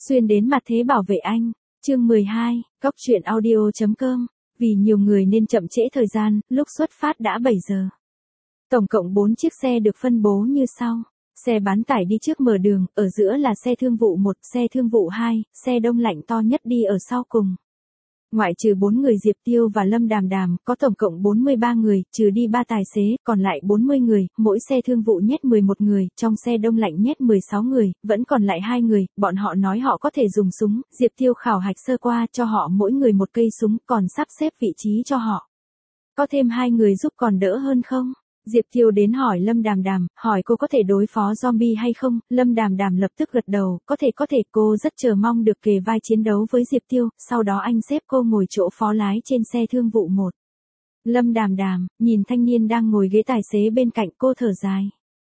Xuyên đến mặt thế bảo vệ anh. Chương 12, Cốc truyện audio.com. Vì nhiều người nên chậm trễ thời gian, lúc xuất phát đã 7 giờ. Tổng cộng 4 chiếc xe được phân bố như sau. Xe bán tải đi trước mở đường, ở giữa là xe thương vụ 1, xe thương vụ 2, xe đông lạnh to nhất đi ở sau cùng. Ngoại trừ 4 người Diệp Tiêu và Lâm Đàm Đàm, có tổng cộng 43 người, trừ đi 3 tài xế, còn lại 40 người, mỗi xe thương vụ nhét 11 người, trong xe đông lạnh nhét 16 người, vẫn còn lại 2 người, bọn họ nói họ có thể dùng súng, Diệp Tiêu khảo hạch sơ qua cho họ mỗi người một cây súng, còn sắp xếp vị trí cho họ. Có thêm 2 người giúp còn đỡ hơn không? Diệp Tiêu đến hỏi Lâm Đàm Đàm, hỏi cô có thể đối phó zombie hay không, Lâm Đàm Đàm lập tức gật đầu, có thể cô rất chờ mong được kề vai chiến đấu với Diệp Tiêu, sau đó anh xếp cô ngồi chỗ phó lái trên xe thương vụ 1. Lâm Đàm Đàm, nhìn thanh niên đang ngồi ghế tài xế bên cạnh cô thở dài.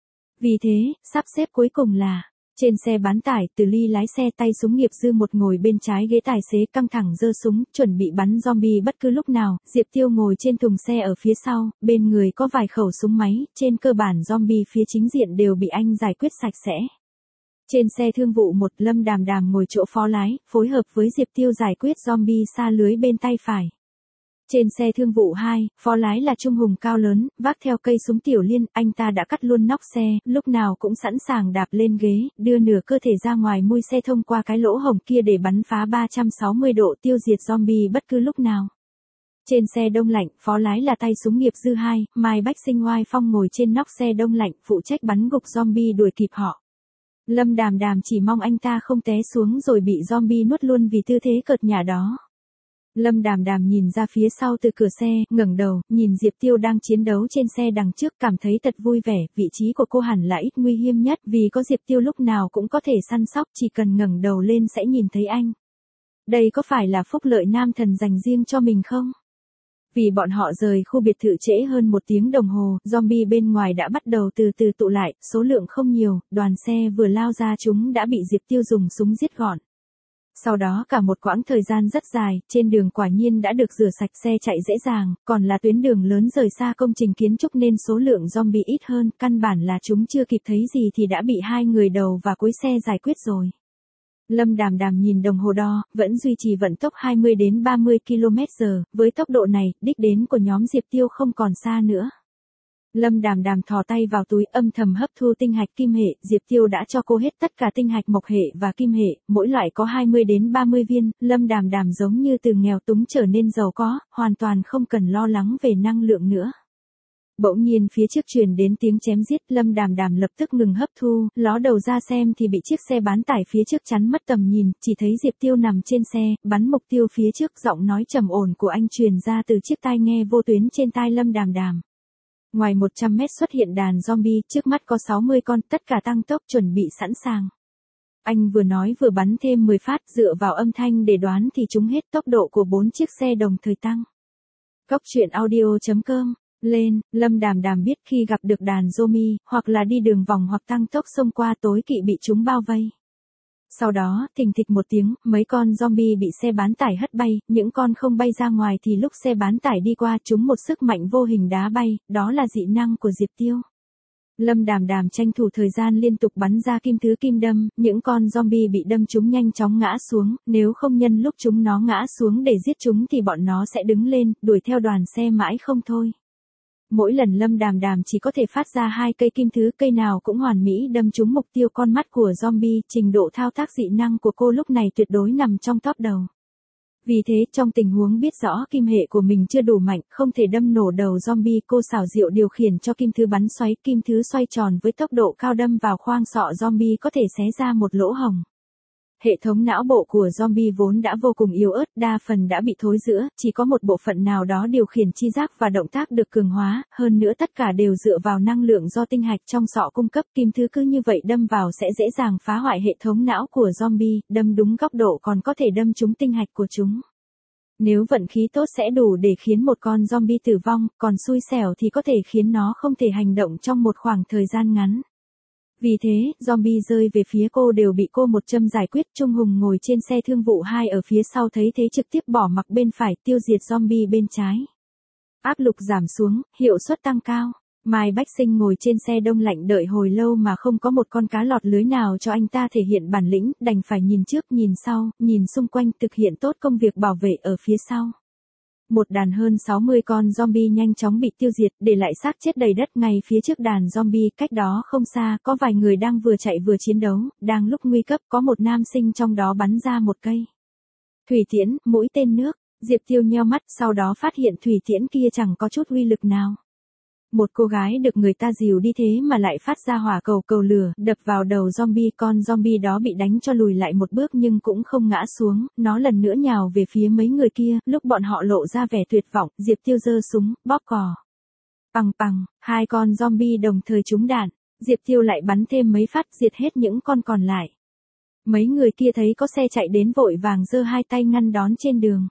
Vì thế, sắp xếp cuối cùng là, trên xe bán tải, Từ Ly lái xe tay súng nghiệp dư một ngồi bên trái ghế tài xế căng thẳng giơ súng, chuẩn bị bắn zombie bất cứ lúc nào, Diệp Tiêu ngồi trên thùng xe ở phía sau, bên người có vài khẩu súng máy, trên cơ bản zombie phía chính diện đều bị anh giải quyết sạch sẽ. Trên xe thương vụ 1, Lâm Đàm Đàm ngồi chỗ phó lái, phối hợp với Diệp Tiêu giải quyết zombie xa lưới bên tay phải. Trên xe thương vụ 2, phó lái là Trung Hùng cao lớn, vác theo cây súng tiểu liên, anh ta đã cắt luôn nóc xe, lúc nào cũng sẵn sàng đạp lên ghế, đưa nửa cơ thể ra ngoài mui xe thông qua cái lỗ hổng kia để bắn phá 360 độ tiêu diệt zombie bất cứ lúc nào. Trên xe đông lạnh, phó lái là tay súng nghiệp dư 2, Mai Bách Sinh Oai Phong ngồi trên nóc xe đông lạnh, phụ trách bắn gục zombie đuổi kịp họ. Lâm Đàm Đàm chỉ mong anh ta không té xuống rồi bị zombie nuốt luôn vì tư thế cợt nhả đó. Lâm Đàm Đàm nhìn ra phía sau từ cửa xe, ngẩng đầu, nhìn Diệp Tiêu đang chiến đấu trên xe đằng trước, cảm thấy thật vui vẻ, vị trí của cô hẳn là ít nguy hiểm nhất, vì có Diệp Tiêu lúc nào cũng có thể săn sóc, chỉ cần ngẩng đầu lên sẽ nhìn thấy anh. Đây có phải là phúc lợi nam thần dành riêng cho mình không? Vì bọn họ rời khu biệt thự trễ hơn 1 tiếng đồng hồ, zombie bên ngoài đã bắt đầu từ từ tụ lại, số lượng không nhiều, đoàn xe vừa lao ra chúng đã bị Diệp Tiêu dùng súng giết gọn. Sau đó cả một quãng thời gian rất dài, trên đường quả nhiên đã được rửa sạch, xe chạy dễ dàng, còn là tuyến đường lớn rời xa công trình kiến trúc nên số lượng zombie ít hơn, căn bản là chúng chưa kịp thấy gì thì đã bị 2 người đầu và cuối xe giải quyết rồi. Lâm Đàm Đàm nhìn đồng hồ đo, vẫn duy trì vận tốc 20 đến 30 km/h, với tốc độ này, đích đến của nhóm Diệp Tiêu không còn xa nữa. Lâm Đàm Đàm thò tay vào túi âm thầm hấp thu tinh hạch kim hệ, Diệp Tiêu đã cho cô hết tất cả tinh hạch mộc hệ và kim hệ, mỗi loại có 20 đến 30 viên, Lâm Đàm Đàm giống như từ nghèo túng trở nên giàu có, hoàn toàn không cần lo lắng về năng lượng nữa. Bỗng nhiên phía trước truyền đến tiếng chém giết, Lâm Đàm Đàm lập tức ngừng hấp thu, ló đầu ra xem thì bị chiếc xe bán tải phía trước chắn mất tầm nhìn, chỉ thấy Diệp Tiêu nằm trên xe, bắn mục tiêu phía trước, giọng nói trầm ổn của anh truyền ra từ chiếc tai nghe vô tuyến trên tai Lâm Đàm Đàm. Ngoài 100 mét xuất hiện đàn zombie, trước mắt có 60 con, tất cả tăng tốc chuẩn bị sẵn sàng. Anh vừa nói vừa bắn thêm 10 phát, dựa vào âm thanh để đoán thì chúng hết, tốc độ của 4 chiếc xe đồng thời tăng. Cốc truyện audio.com. Lên, Lâm Đàm Đàm biết khi gặp được đàn zombie, hoặc là đi đường vòng hoặc tăng tốc xông qua tối kỵ bị chúng bao vây. Sau đó, thình thịch một tiếng, mấy con zombie bị xe bán tải hất bay, những con không bay ra ngoài thì lúc xe bán tải đi qua chúng một sức mạnh vô hình đá bay, đó là dị năng của Diệp Tiêu. Lâm Đàm Đàm tranh thủ thời gian liên tục bắn ra kim thứ kim đâm, những con zombie bị đâm chúng nhanh chóng ngã xuống, nếu không nhân lúc chúng nó ngã xuống để giết chúng thì bọn nó sẽ đứng lên, đuổi theo đoàn xe mãi không thôi. Mỗi lần Lâm Đàm Đàm chỉ có thể phát ra 2 cây kim thứ, cây nào cũng hoàn mỹ đâm trúng mục tiêu con mắt của zombie, trình độ thao tác dị năng của cô lúc này tuyệt đối nằm trong top đầu. Vì thế, trong tình huống biết rõ kim hệ của mình chưa đủ mạnh, không thể đâm nổ đầu zombie, cô xảo diệu điều khiển cho kim thứ bắn xoáy, kim thứ xoay tròn với tốc độ cao đâm vào khoang sọ zombie có thể xé ra một lỗ hổng. Hệ thống não bộ của zombie vốn đã vô cùng yếu ớt, đa phần đã bị thối rữa, chỉ có một bộ phận nào đó điều khiển chi giác và động tác được cường hóa, hơn nữa tất cả đều dựa vào năng lượng do tinh hạch trong sọ cung cấp, kim thứ cứ như vậy đâm vào sẽ dễ dàng phá hoại hệ thống não của zombie, đâm đúng góc độ còn có thể đâm trúng tinh hạch của chúng. Nếu vận khí tốt sẽ đủ để khiến một con zombie tử vong, còn xui xẻo thì có thể khiến nó không thể hành động trong một khoảng thời gian ngắn. Vì thế, zombie rơi về phía cô đều bị cô một châm giải quyết. Trung Hùng ngồi trên xe thương vụ 2 ở phía sau thấy thế trực tiếp bỏ mặc bên phải, tiêu diệt zombie bên trái. Áp lực giảm xuống, hiệu suất tăng cao. Mai Bách Sinh ngồi trên xe đông lạnh đợi hồi lâu mà không có một con cá lọt lưới nào cho anh ta thể hiện bản lĩnh, đành phải nhìn trước nhìn sau, nhìn xung quanh thực hiện tốt công việc bảo vệ ở phía sau. Một đàn hơn 60 con zombie nhanh chóng bị tiêu diệt, để lại xác chết đầy đất. Ngay phía trước đàn zombie, cách đó không xa, có vài người đang vừa chạy vừa chiến đấu. Đang lúc nguy cấp, có một nam sinh trong đó bắn ra một cây thủy tiễn, mũi tên nước. Diệp Tiêu nheo mắt, sau đó phát hiện thủy tiễn kia chẳng có chút uy lực nào. Một cô gái được người ta dìu đi thế mà lại phát ra hỏa cầu lửa, đập vào đầu zombie. Con zombie đó bị đánh cho lùi lại một bước nhưng cũng không ngã xuống, nó lần nữa nhào về phía mấy người kia. Lúc bọn họ lộ ra vẻ tuyệt vọng, Diệp Tiêu giơ súng, bóp cò. Pằng pằng, hai con zombie đồng thời trúng đạn. Diệp Tiêu lại bắn thêm mấy phát, diệt hết những con còn lại. Mấy người kia thấy có xe chạy đến vội vàng giơ hai tay ngăn đón trên đường.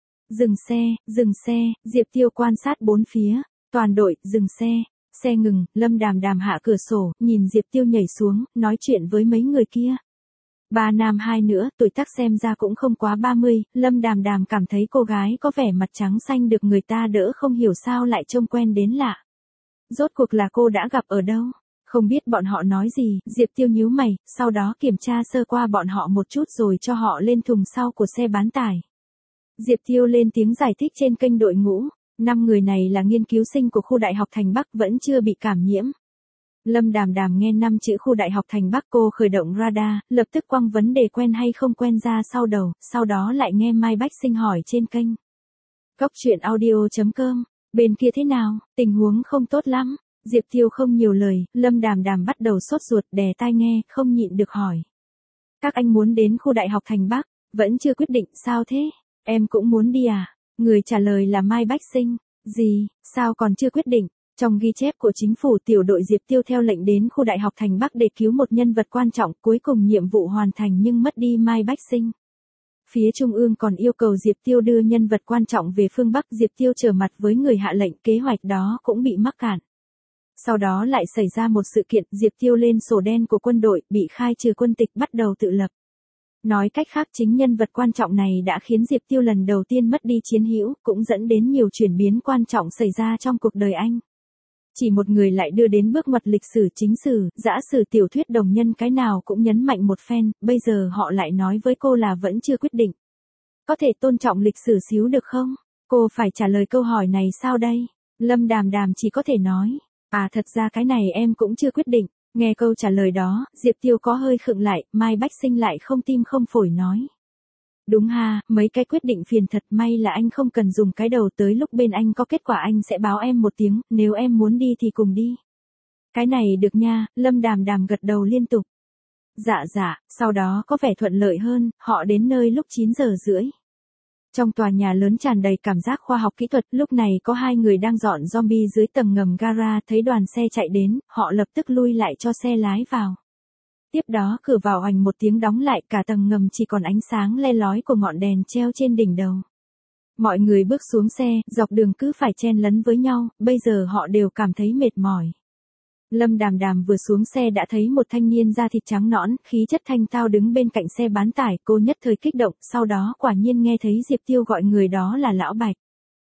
Dừng xe, Diệp Tiêu quan sát bốn phía. Toàn đội, dừng xe ngừng. Lâm Đàm Đàm hạ cửa sổ, nhìn Diệp Tiêu nhảy xuống, nói chuyện với mấy người kia. Ba nam hai nữ, tuổi tác xem ra cũng không quá 30, Lâm Đàm Đàm cảm thấy cô gái có vẻ mặt trắng xanh được người ta đỡ không hiểu sao lại trông quen đến lạ. Rốt cuộc là cô đã gặp ở đâu? Không biết bọn họ nói gì, Diệp Tiêu nhíu mày, sau đó kiểm tra sơ qua bọn họ một chút rồi cho họ lên thùng sau của xe bán tải. Diệp Tiêu lên tiếng giải thích trên kênh đội ngũ. 5 người này là nghiên cứu sinh của khu Đại học Thành Bắc, vẫn chưa bị cảm nhiễm. Lâm Đàm Đàm nghe 5 chữ khu Đại học Thành Bắc, cô khởi động radar, lập tức quăng vấn đề quen hay không quen ra sau đầu, sau đó lại nghe Mai Bách Sinh hỏi trên kênh Cóc Truyện Audio.com, bên kia thế nào, tình huống không tốt lắm. Diệp Tiêu không nhiều lời, Lâm Đàm Đàm bắt đầu sốt ruột, đè tai nghe, không nhịn được hỏi. Các anh muốn đến khu Đại học Thành Bắc, vẫn chưa quyết định, sao thế? Em cũng muốn đi à? Người trả lời là Mai Bách Sinh. Gì, sao còn chưa quyết định? Trong ghi chép của chính phủ, tiểu đội Diệp Tiêu theo lệnh đến khu Đại học Thành Bắc để cứu một nhân vật quan trọng, cuối cùng nhiệm vụ hoàn thành nhưng mất đi Mai Bách Sinh. Phía Trung ương còn yêu cầu Diệp Tiêu đưa nhân vật quan trọng về phương Bắc. Diệp Tiêu trở mặt với người hạ lệnh, kế hoạch đó cũng bị mắc cạn. Sau đó lại xảy ra một sự kiện, Diệp Tiêu lên sổ đen của quân đội, bị khai trừ quân tịch, bắt đầu tự lập. Nói cách khác, chính nhân vật quan trọng này đã khiến Diệp Tiêu lần đầu tiên mất đi chiến hữu, cũng dẫn đến nhiều chuyển biến quan trọng xảy ra trong cuộc đời anh. Chỉ một người lại đưa đến bước ngoặt lịch sử, chính sử, dã sử, tiểu thuyết đồng nhân, cái nào cũng nhấn mạnh một phen. Bây giờ họ lại nói với cô là vẫn chưa quyết định. Có thể tôn trọng lịch sử xíu được không? Cô phải trả lời câu hỏi này sao đây? Lâm Đàm Đàm chỉ có thể nói, thật ra cái này em cũng chưa quyết định. Nghe câu trả lời đó, Diệp Tiêu có hơi khựng lại, Mai Bách Sinh lại không tim không phổi nói. Đúng ha, mấy cái quyết định phiền thật, may là anh không cần dùng cái đầu, tới lúc bên anh có kết quả anh sẽ báo em một tiếng, nếu em muốn đi thì cùng đi. Cái này được nha, Lâm Đàm Đàm gật đầu liên tục. Dạ, sau đó có vẻ thuận lợi hơn, họ đến nơi lúc 9:30. Trong tòa nhà lớn tràn đầy cảm giác khoa học kỹ thuật, lúc này có hai người đang dọn zombie dưới tầng ngầm gara, thấy đoàn xe chạy đến, họ lập tức lui lại cho xe lái vào. Tiếp đó cửa vào oành một tiếng đóng lại, cả tầng ngầm chỉ còn ánh sáng le lói của ngọn đèn treo trên đỉnh đầu. Mọi người bước xuống xe, dọc đường cứ phải chen lấn với nhau, bây giờ họ đều cảm thấy mệt mỏi. Lâm Đàm Đàm vừa xuống xe đã thấy một thanh niên da thịt trắng nõn, khí chất thanh tao đứng bên cạnh xe bán tải, cô nhất thời kích động, sau đó quả nhiên nghe thấy Diệp Tiêu gọi người đó là Lão Bạch.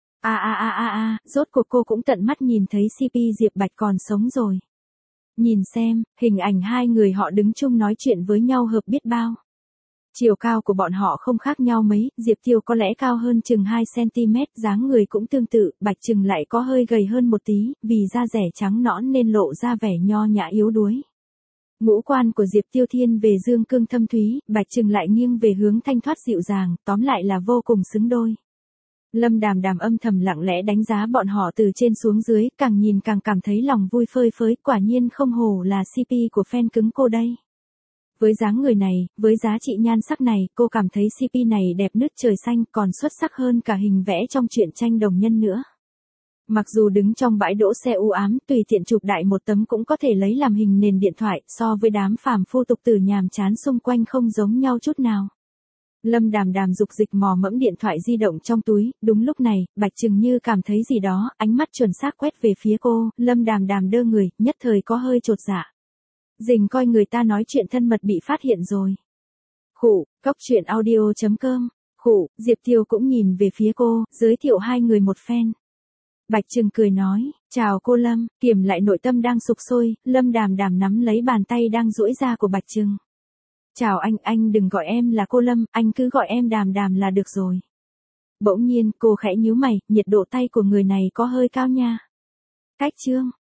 Rốt cuộc cô cũng tận mắt nhìn thấy CP Diệp Bạch còn sống rồi. Nhìn xem, hình ảnh hai người họ đứng chung nói chuyện với nhau hợp biết bao. Chiều cao của bọn họ không khác nhau mấy, Diệp Tiêu có lẽ cao hơn chừng 2cm, dáng người cũng tương tự, Bạch Trừng lại có hơi gầy hơn một tí, vì da rẻ trắng nõn nên lộ ra vẻ nho nhã yếu đuối. Ngũ quan của Diệp Tiêu thiên về dương cương thâm thúy, Bạch Trừng lại nghiêng về hướng thanh thoát dịu dàng, tóm lại là vô cùng xứng đôi. Lâm Đàm Đàm âm thầm lặng lẽ đánh giá bọn họ từ trên xuống dưới, càng nhìn càng cảm thấy lòng vui phơi phới, quả nhiên không hổ là CP của fan cứng cô đây. Với dáng người này, với giá trị nhan sắc này, cô cảm thấy CP này đẹp nứt trời xanh, còn xuất sắc hơn cả hình vẽ trong truyện tranh đồng nhân nữa. Mặc dù đứng trong bãi đỗ xe u ám, tùy tiện chụp đại một tấm cũng có thể lấy làm hình nền điện thoại, so với đám phàm phu tục tử nhàm chán xung quanh không giống nhau chút nào. Lâm Đàm Đàm dục dịch mò mẫm điện thoại di động trong túi, đúng lúc này, Bạch Trừng như cảm thấy gì đó, ánh mắt chuẩn xác quét về phía cô, Lâm Đàm Đàm đơ người, nhất thời có hơi chột dạ. Dình coi người ta nói chuyện thân mật bị phát hiện rồi. Khụ, Cóc Truyện Audio.com, Khụ, Diệp Tiêu cũng nhìn về phía cô, giới thiệu hai người một phen. Bạch Trừng cười nói, chào cô Lâm, kiềm lại nội tâm đang sục sôi, Lâm Đàm Đàm nắm lấy bàn tay đang duỗi ra của Bạch Trừng. Chào anh đừng gọi em là cô Lâm, anh cứ gọi em Đàm Đàm là được rồi. Bỗng nhiên cô khẽ nhíu mày, nhiệt độ tay của người này có hơi cao nha. Cách Trương,